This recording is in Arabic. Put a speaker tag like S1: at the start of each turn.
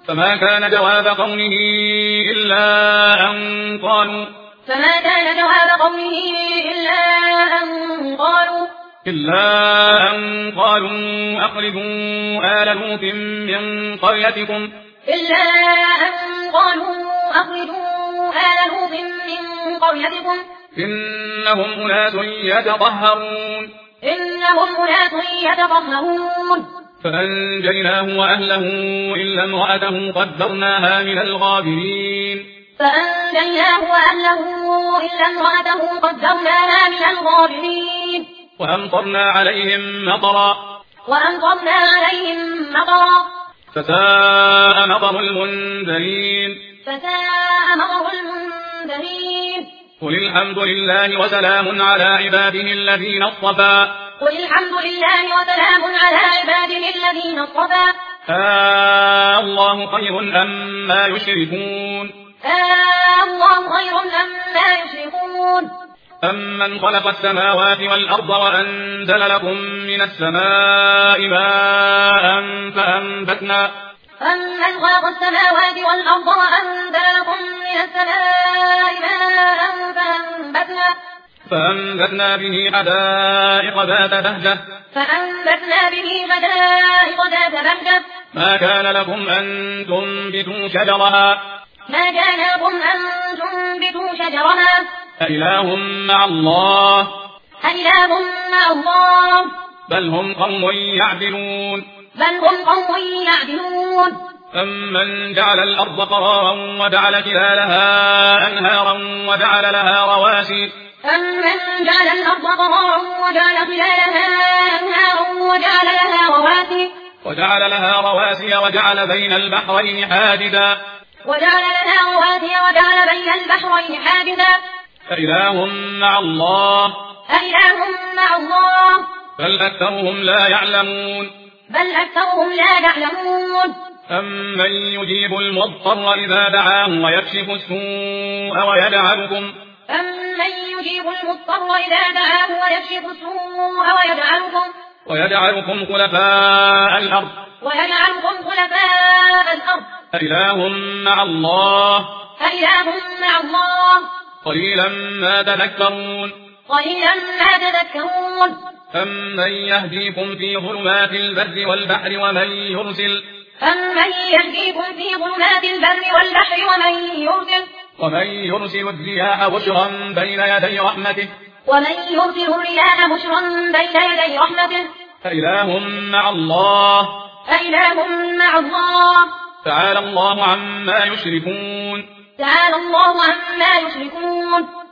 S1: فما كان جواب قومه إلا أن قالوا أخرجوا آل لوط من قريتكم إنهم أناس يتطهرون فأنجيناه وأهله إلا امرأته قدرناها من الغابرين وأمطرنا عليهم مطرا فساء مطر المنذرين قل الحمد لله وسلام على عباده الذين اصطفى الله خير أما يشركون أمن خلق السماوات والأرض وأنزل لكم من السماء ماء فأنبتنا به حدائق ذات بهجة ما كان لكم أن تنبتوا شجرها أإله مع الله بل هم قوم يعدلون أمن جعل الأرض قرارا وجعل خلالها أنهارا وجعل لها رواسي وجعل بين البحرين حاجزا أإله مع الله بل أكثرهم لا يعلمون أمن يجيب المضطر إذا دعاه ويكشف السوء ويجعلكم خلفاء الأرض أإله مع الله قليلا ما تذكرون أمن يهديكم في ظلمات البر والبحر ومن يرسل الرياح بشرا بين يدي رحمته أإله مع الله تعالى الله عما يشركون